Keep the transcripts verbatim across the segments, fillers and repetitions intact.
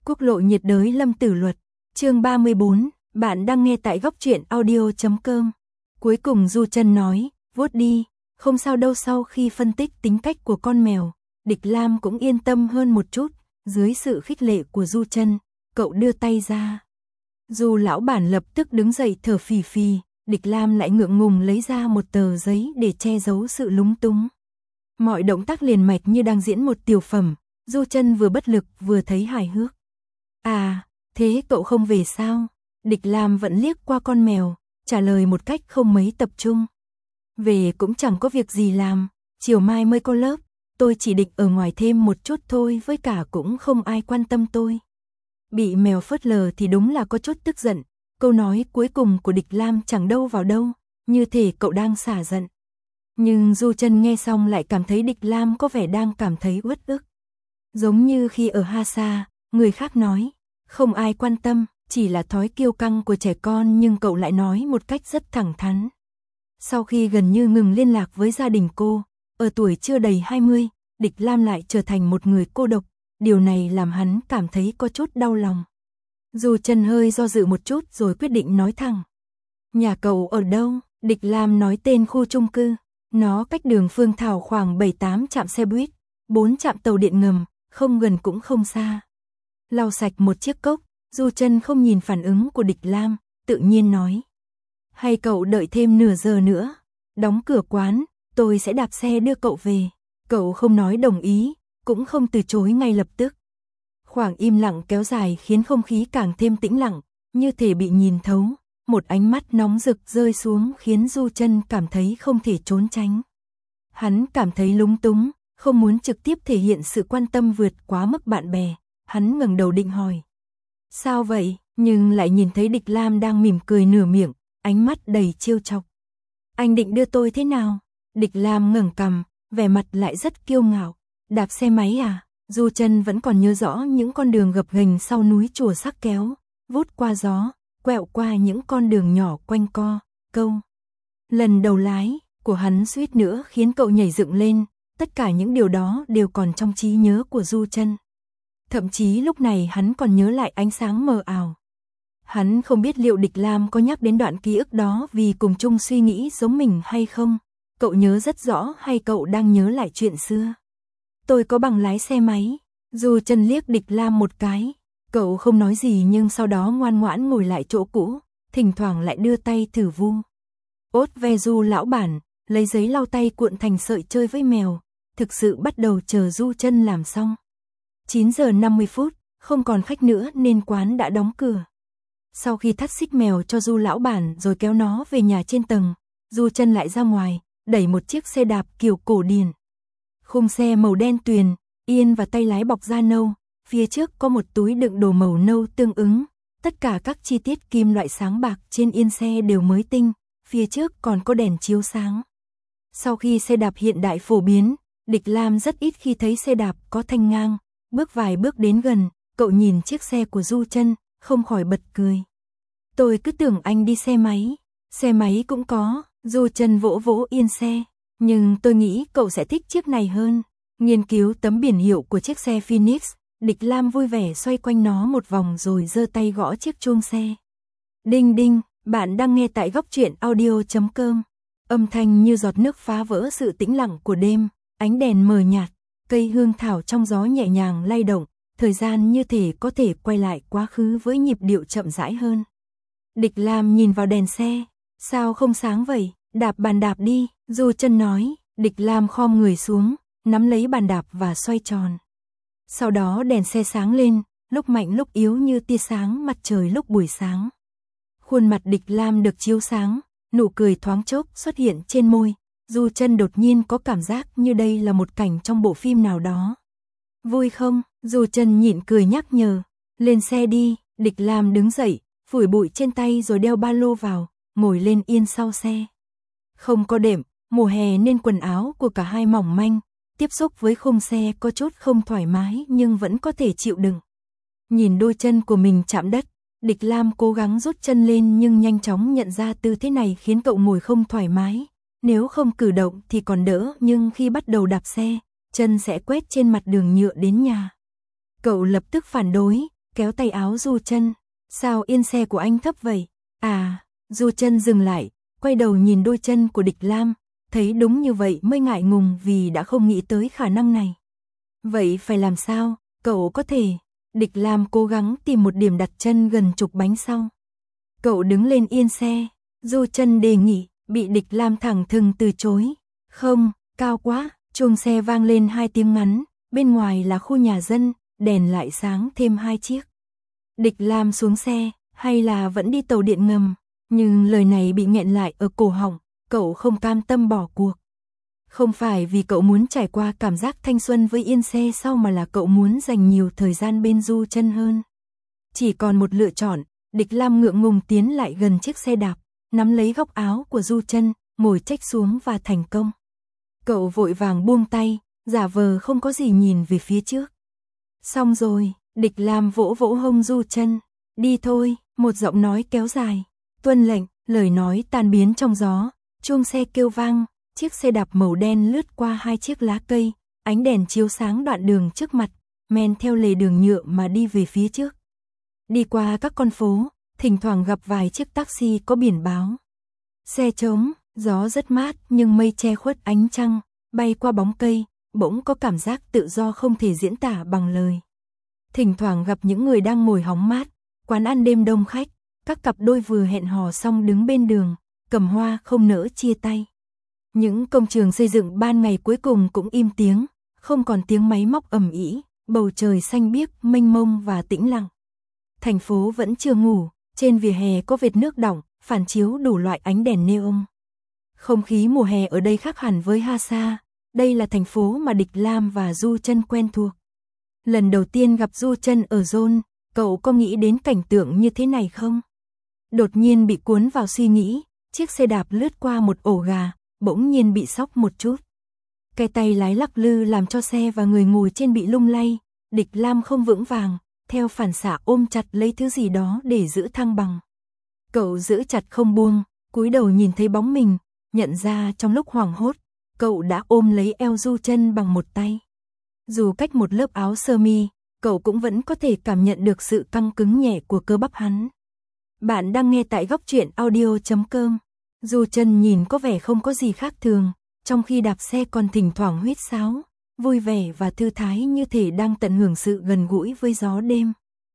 Quốc lộ nhiệt đới Lâm Tử Luật, chương ba mươi bốn, bạn đang nghe tại góc truyện audio chấm com. Cuối cùng Du Trân nói, vuốt đi, không sao đâu. Sau khi phân tích tính cách của con mèo, Địch Lam cũng yên tâm hơn một chút, dưới sự khích lệ của Du Trân, cậu đưa tay ra. Du lão bản lập tức đứng dậy thở phì phì, Địch Lam lại ngượng ngùng lấy ra một tờ giấy để che giấu sự lúng túng. Mọi động tác liền mạch như đang diễn một tiểu phẩm, Du Trân vừa bất lực vừa thấy hài hước. À, thế cậu không về sao? Địch Lam vẫn liếc qua con mèo, trả lời một cách không mấy tập trung. Về cũng chẳng có việc gì làm, chiều mai mới có lớp, tôi chỉ định ở ngoài thêm một chút thôi, với cả cũng không ai quan tâm tôi. Bị mèo phớt lờ thì đúng là có chút tức giận, câu nói cuối cùng của Địch Lam chẳng đâu vào đâu, như thể cậu đang xả giận. Nhưng Du Trân nghe xong lại cảm thấy Địch Lam có vẻ đang cảm thấy uất ức. Giống như khi ở Hasa, người khác nói, không ai quan tâm, chỉ là thói kiêu căng của trẻ con, nhưng cậu lại nói một cách rất thẳng thắn. Sau khi gần như ngừng liên lạc với gia đình cô, ở tuổi chưa đầy hai mươi, Địch Lam lại trở thành một người cô độc, điều này làm hắn cảm thấy có chút đau lòng. Du Trân hơi do dự một chút rồi quyết định nói thẳng. Nhà cậu ở đâu? Địch Lam nói tên khu chung cư, nó cách đường Phương Thảo khoảng bảy tám trạm xe buýt, bốn trạm tàu điện ngầm, không gần cũng không xa. Lau sạch một chiếc cốc, Du Trân không nhìn phản ứng của Địch Lam, tự nhiên nói. Hay cậu đợi thêm nửa giờ nữa, đóng cửa quán, tôi sẽ đạp xe đưa cậu về. Cậu không nói đồng ý, cũng không từ chối ngay lập tức. Khoảng im lặng kéo dài khiến không khí càng thêm tĩnh lặng, như thể bị nhìn thấu. Một ánh mắt nóng rực rơi xuống khiến Du Trân cảm thấy không thể trốn tránh. Hắn cảm thấy lúng túng, không muốn trực tiếp thể hiện sự quan tâm vượt quá mức bạn bè. Hắn ngẩng đầu định hỏi. Sao vậy? Nhưng lại nhìn thấy Địch Lam đang mỉm cười nửa miệng, ánh mắt đầy trêu chọc. Anh định đưa tôi thế nào? Địch Lam ngẩng cằm, vẻ mặt lại rất kiêu ngạo. Đạp xe máy à? Du Trân vẫn còn nhớ rõ những con đường gập ghềnh sau núi Chùa Sắc Kéo, vút qua gió, quẹo qua những con đường nhỏ quanh co, câu. Lần đầu lái của hắn suýt nữa khiến cậu nhảy dựng lên, tất cả những điều đó đều còn trong trí nhớ của Du Trân. Thậm chí lúc này hắn còn nhớ lại ánh sáng mờ ảo. Hắn không biết liệu Địch Lam có nhắc đến đoạn ký ức đó vì cùng chung suy nghĩ giống mình hay không. Cậu nhớ rất rõ hay cậu đang nhớ lại chuyện xưa? Tôi có bằng lái xe máy. Du Trân liếc Địch Lam một cái. Cậu không nói gì nhưng sau đó ngoan ngoãn ngồi lại chỗ cũ, thỉnh thoảng lại đưa tay thử vu. Ốt ve Du lão bản, lấy giấy lau tay cuộn thành sợi chơi với mèo, thực sự bắt đầu chờ Du Trân làm xong. chín giờ năm mươi phút, không còn khách nữa nên quán đã đóng cửa. Sau khi thắt xích mèo cho Du lão bản rồi kéo nó về nhà trên tầng, Du Trân lại ra ngoài, đẩy một chiếc xe đạp kiểu cổ điển. Khung xe màu đen tuyền, yên và tay lái bọc da nâu, phía trước có một túi đựng đồ màu nâu tương ứng. Tất cả các chi tiết kim loại sáng bạc trên yên xe đều mới tinh, phía trước còn có đèn chiếu sáng. Sau khi xe đạp hiện đại phổ biến, Địch Lam rất ít khi thấy xe đạp có thanh ngang. Bước vài bước đến gần, cậu nhìn chiếc xe của Du Trân, không khỏi bật cười. Tôi cứ tưởng anh đi xe máy. Xe máy cũng có. Du Trân vỗ vỗ yên xe. Nhưng tôi nghĩ cậu sẽ thích chiếc này hơn. Nghiên cứu tấm biển hiệu của chiếc xe Phoenix, Địch Lam vui vẻ xoay quanh nó một vòng rồi giơ tay gõ chiếc chuông xe. Đinh đinh, bạn đang nghe tại góc truyện audio chấm com. Âm thanh như giọt nước phá vỡ sự tĩnh lặng của đêm, ánh đèn mờ nhạt, cây hương thảo trong gió nhẹ nhàng lay động, thời gian như thể có thể quay lại quá khứ với nhịp điệu chậm rãi hơn. Địch Lam nhìn vào đèn xe, sao không sáng vậy, đạp bàn đạp đi, Du Trân nói. Địch Lam khom người xuống, nắm lấy bàn đạp và xoay tròn. Sau đó đèn xe sáng lên, lúc mạnh lúc yếu như tia sáng mặt trời lúc buổi sáng. Khuôn mặt Địch Lam được chiếu sáng, nụ cười thoáng chốc xuất hiện trên môi. Du Trân đột nhiên có cảm giác như đây là một cảnh trong bộ phim nào đó. Vui không? Du Trân nhịn cười nhắc nhở. Lên xe đi. Địch Lam đứng dậy, phủi bụi trên tay rồi đeo ba lô vào, ngồi lên yên sau xe. Không có đệm, mùa hè nên quần áo của cả hai mỏng manh, tiếp xúc với khung xe có chút không thoải mái nhưng vẫn có thể chịu đựng. Nhìn đôi chân của mình chạm đất, Địch Lam cố gắng rút chân lên nhưng nhanh chóng nhận ra tư thế này khiến cậu ngồi không thoải mái. Nếu không cử động thì còn đỡ, nhưng khi bắt đầu đạp xe, chân sẽ quét trên mặt đường nhựa đến nhà. Cậu lập tức phản đối, kéo tay áo Du Chân. Sao yên xe của anh thấp vậy? À, Du Chân dừng lại, quay đầu nhìn đôi chân của Địch Lam, thấy đúng như vậy mới ngại ngùng vì đã không nghĩ tới khả năng này. Vậy phải làm sao? Cậu có thể. Địch Lam cố gắng tìm một điểm đặt chân gần trục bánh sau. Cậu đứng lên yên xe. Du Chân đề nghị, bị Địch Lam thẳng thừng từ chối. Không, cao quá. Chuông xe vang lên hai tiếng ngắn, bên ngoài là khu nhà dân, đèn lại sáng thêm hai chiếc. Địch Lam xuống xe, hay là vẫn đi tàu điện ngầm, nhưng lời này bị nghẹn lại ở cổ họng, cậu không cam tâm bỏ cuộc. Không phải vì cậu muốn trải qua cảm giác thanh xuân với yên xe sau mà là cậu muốn dành nhiều thời gian bên Du Chân hơn. Chỉ còn một lựa chọn, Địch Lam ngượng ngùng tiến lại gần chiếc xe đạp, nắm lấy góc áo của Du Chân, ngồi chếch xuống và thành công. Cậu vội vàng buông tay, giả vờ không có gì nhìn về phía trước. Xong rồi, Địch Lam vỗ vỗ hông Du Chân. Đi thôi, một giọng nói kéo dài. Tuân lệnh, lời nói tan biến trong gió, chuông xe kêu vang, chiếc xe đạp màu đen lướt qua hai chiếc lá cây, ánh đèn chiếu sáng đoạn đường trước mặt, men theo lề đường nhựa mà đi về phía trước. Đi qua các con phố, thỉnh thoảng gặp vài chiếc taxi có biển báo. Xe trống, gió rất mát nhưng mây che khuất ánh trăng, bay qua bóng cây, bỗng có cảm giác tự do không thể diễn tả bằng lời. Thỉnh thoảng gặp những người đang ngồi hóng mát, quán ăn đêm đông khách, các cặp đôi vừa hẹn hò xong đứng bên đường, cầm hoa không nỡ chia tay. Những công trường xây dựng ban ngày cuối cùng cũng im tiếng, không còn tiếng máy móc ầm ĩ, bầu trời xanh biếc, mênh mông và tĩnh lặng. Thành phố vẫn chưa ngủ, trên vỉa hè có vệt nước đọng, phản chiếu đủ loại ánh đèn neon. Không khí mùa hè ở đây khác hẳn với Hasa, đây là thành phố mà Địch Lam và Du Chân quen thuộc. Lần đầu tiên gặp Du Chân ở Zone, cậu có nghĩ đến cảnh tượng như thế này không? Đột nhiên bị cuốn vào suy nghĩ, chiếc xe đạp lướt qua một ổ gà, bỗng nhiên bị sóc một chút. Cái tay lái lắc lư làm cho xe và người ngồi trên bị lung lay, Địch Lam không vững vàng, theo phản xạ ôm chặt lấy thứ gì đó để giữ thăng bằng. Cậu giữ chặt không buông, cúi đầu nhìn thấy bóng mình, nhận ra trong lúc hoảng hốt, cậu đã ôm lấy eo Du Chân bằng một tay. Dù cách một lớp áo sơ mi, cậu cũng vẫn có thể cảm nhận được sự căng cứng nhẹ của cơ bắp hắn. Bạn đang nghe tại góc truyện audio chấm com. Du Chân nhìn có vẻ không có gì khác thường, trong khi đạp xe còn thỉnh thoảng huýt sáo, vui vẻ và thư thái như thể đang tận hưởng sự gần gũi với gió đêm.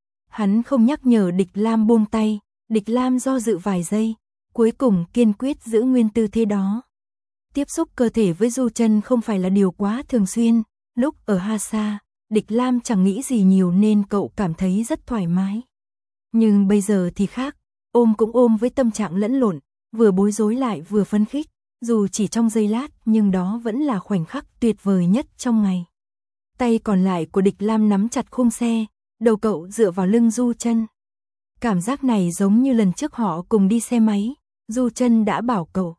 Hắn không nhắc nhở Địch Lam buông tay, Địch Lam do dự vài giây, cuối cùng kiên quyết giữ nguyên tư thế đó. Tiếp xúc cơ thể với Du Chân không phải là điều quá thường xuyên, lúc ở Hasa, Địch Lam chẳng nghĩ gì nhiều nên cậu cảm thấy rất thoải mái. Nhưng bây giờ thì khác, ôm cũng ôm với tâm trạng lẫn lộn, vừa bối rối lại vừa phấn khích, dù chỉ trong giây lát nhưng đó vẫn là khoảnh khắc tuyệt vời nhất trong ngày. Tay còn lại của Địch Lam nắm chặt khung xe, đầu cậu dựa vào lưng Du Chân. Cảm giác này giống như lần trước họ cùng đi xe máy, Du Chân đã bảo cậu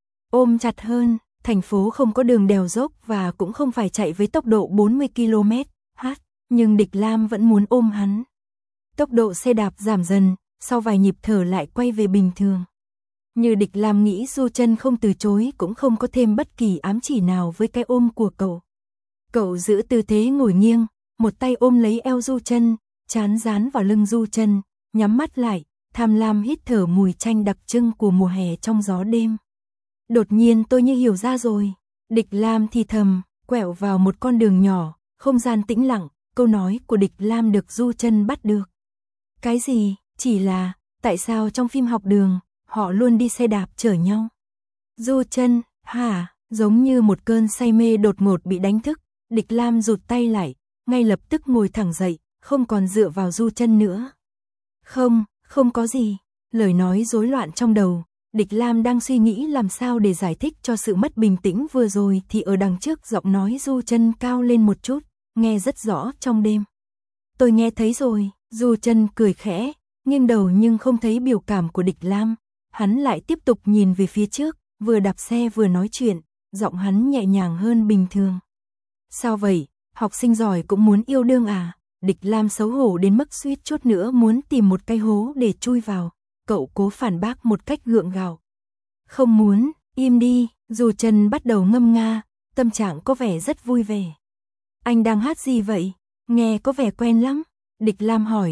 ôm chặt hơn, thành phố không có đường đèo dốc và cũng không phải chạy với tốc độ bốn mươi ki lô mét h, nhưng Địch Lam vẫn muốn ôm hắn. Tốc độ xe đạp giảm dần, sau vài nhịp thở lại quay về bình thường. Như Địch Lam nghĩ Du Chân không từ chối cũng không có thêm bất kỳ ám chỉ nào với cái ôm của cậu. Cậu giữ tư thế ngồi nghiêng, một tay ôm lấy eo Du Chân, trán dán vào lưng Du Chân, nhắm mắt lại, tham lam hít thở mùi chanh đặc trưng của mùa hè trong gió đêm. Đột nhiên tôi như hiểu ra rồi, Địch Lam thì thầm, quẹo vào một con đường nhỏ, không gian tĩnh lặng, câu nói của Địch Lam được Du Chân bắt được. Cái gì? Chỉ là, tại sao trong phim học đường, họ luôn đi xe đạp chở nhau? Du Chân, hả? Giống như một cơn say mê đột ngột bị đánh thức, Địch Lam rụt tay lại, ngay lập tức ngồi thẳng dậy, không còn dựa vào Du Chân nữa. Không, không có gì. Lời nói rối loạn trong đầu, Địch Lam đang suy nghĩ làm sao để giải thích cho sự mất bình tĩnh vừa rồi thì ở đằng trước giọng nói Du Chân cao lên một chút, nghe rất rõ trong đêm. Tôi nghe thấy rồi, Du Chân cười khẽ, nghiêng đầu nhưng không thấy biểu cảm của Địch Lam, hắn lại tiếp tục nhìn về phía trước, vừa đạp xe vừa nói chuyện, giọng hắn nhẹ nhàng hơn bình thường. Sao vậy, học sinh giỏi cũng muốn yêu đương à? Địch Lam xấu hổ đến mức suýt chút nữa muốn tìm một cái hố để chui vào, cậu cố phản bác một cách gượng gạo. Không muốn, im đi, Du Chân bắt đầu ngâm nga, tâm trạng có vẻ rất vui vẻ. Anh đang hát gì vậy? Nghe có vẻ quen lắm. Địch Lam hỏi,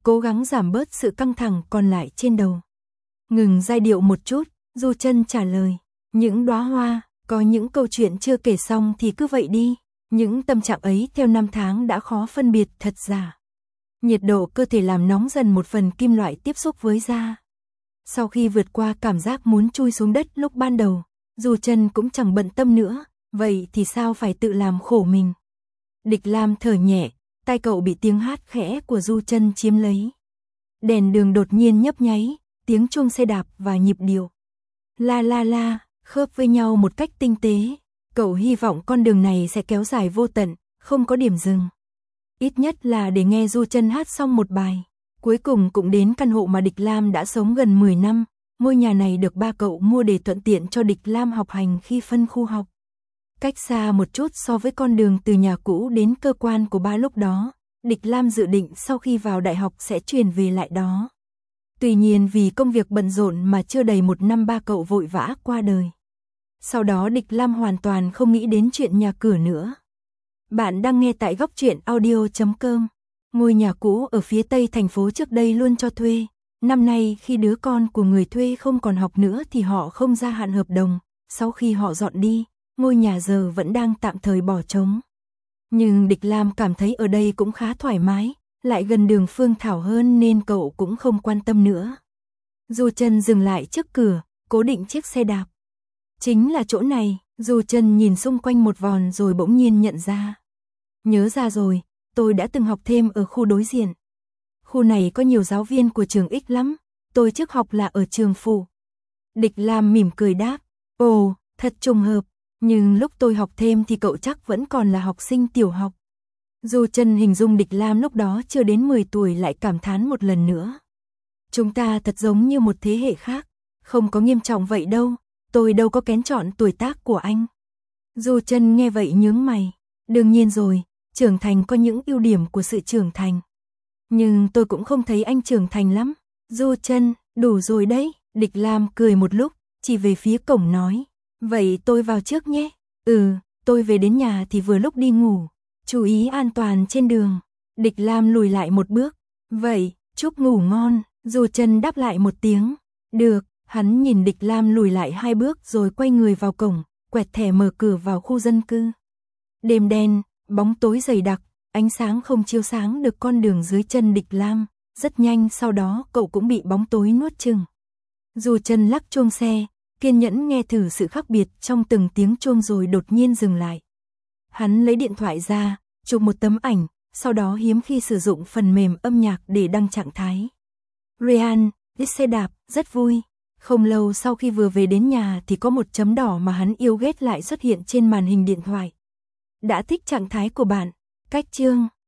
cố gắng giảm bớt sự căng thẳng còn lại trên đầu. Ngừng giai điệu một chút, Du Chân trả lời, những đóa hoa, có những câu chuyện chưa kể xong thì cứ vậy đi, những tâm trạng ấy theo năm tháng đã khó phân biệt thật giả. Nhiệt độ cơ thể làm nóng dần một phần kim loại tiếp xúc với da. Sau khi vượt qua cảm giác muốn chui xuống đất lúc ban đầu, Du Chân cũng chẳng bận tâm nữa, vậy thì sao phải tự làm khổ mình. Địch Lam thở nhẹ, tai cậu bị tiếng hát khẽ của Du Chân chiếm lấy. Đèn đường đột nhiên nhấp nháy, tiếng chuông xe đạp và nhịp điệu la la la khớp với nhau một cách tinh tế. Cậu hy vọng con đường này sẽ kéo dài vô tận, không có điểm dừng. Ít nhất là để nghe Du Chân hát xong một bài. Cuối cùng cũng đến căn hộ mà Địch Lam đã sống gần mười năm. Ngôi nhà này được ba cậu mua để thuận tiện cho Địch Lam học hành khi phân khu học. Cách xa một chút so với con đường từ nhà cũ đến cơ quan của ba lúc đó, Địch Lam dự định sau khi vào đại học sẽ chuyển về lại đó. Tuy nhiên vì công việc bận rộn mà chưa đầy một năm ba cậu vội vã qua đời. Sau đó Địch Lam hoàn toàn không nghĩ đến chuyện nhà cửa nữa. Bạn đang nghe tại góc truyện audio chấm com. Ngôi nhà cũ ở phía tây thành phố trước đây luôn cho thuê. Năm nay khi đứa con của người thuê không còn học nữa thì họ không gia hạn hợp đồng. Sau khi họ dọn đi, ngôi nhà giờ vẫn đang tạm thời bỏ trống. Nhưng Địch Lam cảm thấy ở đây cũng khá thoải mái, lại gần đường Phương Thảo hơn nên cậu cũng không quan tâm nữa. Du Chân dừng lại trước cửa, cố định chiếc xe đạp. Chính là chỗ này, Du Chân nhìn xung quanh một vòng rồi bỗng nhiên nhận ra. Nhớ ra rồi, tôi đã từng học thêm ở khu đối diện. Khu này có nhiều giáo viên của trường X lắm, tôi trước học là ở trường phụ. Địch Lam mỉm cười đáp, ồ, thật trùng hợp, nhưng lúc tôi học thêm thì cậu chắc vẫn còn là học sinh tiểu học. Du Chân hình dung Địch Lam lúc đó chưa đến mười tuổi lại cảm thán một lần nữa. Chúng ta thật giống như một thế hệ khác, không có nghiêm trọng vậy đâu, tôi đâu có kén chọn tuổi tác của anh. Du Chân nghe vậy nhướng mày, đương nhiên rồi, trưởng thành có những ưu điểm của sự trưởng thành. Nhưng tôi cũng không thấy anh trưởng thành lắm. Du Chân, đủ rồi đấy, Địch Lam cười một lúc, chỉ về phía cổng nói, vậy tôi vào trước nhé. Ừ, tôi về đến nhà thì vừa lúc đi ngủ, chú ý an toàn trên đường. Địch Lam lùi lại một bước, vậy, chúc ngủ ngon. Du Chân đáp lại một tiếng, được. Hắn nhìn Địch Lam lùi lại hai bước rồi quay người vào cổng, quẹt thẻ mở cửa vào khu dân cư. Đêm đen, bóng tối dày đặc, ánh sáng không chiếu sáng được con đường dưới chân Địch Lam, rất nhanh sau đó cậu cũng bị bóng tối nuốt chửng. Du Chân lắc chuông xe, kiên nhẫn nghe thử sự khác biệt trong từng tiếng chuông rồi đột nhiên dừng lại. Hắn lấy điện thoại ra, chụp một tấm ảnh, sau đó hiếm khi sử dụng phần mềm âm nhạc để đăng trạng thái. Ryan, đi xe đạp, rất vui. Không lâu sau khi vừa về đến nhà thì có một chấm đỏ mà hắn yêu ghét lại xuất hiện trên màn hình điện thoại. Đã thích trạng thái của bạn, cách chương.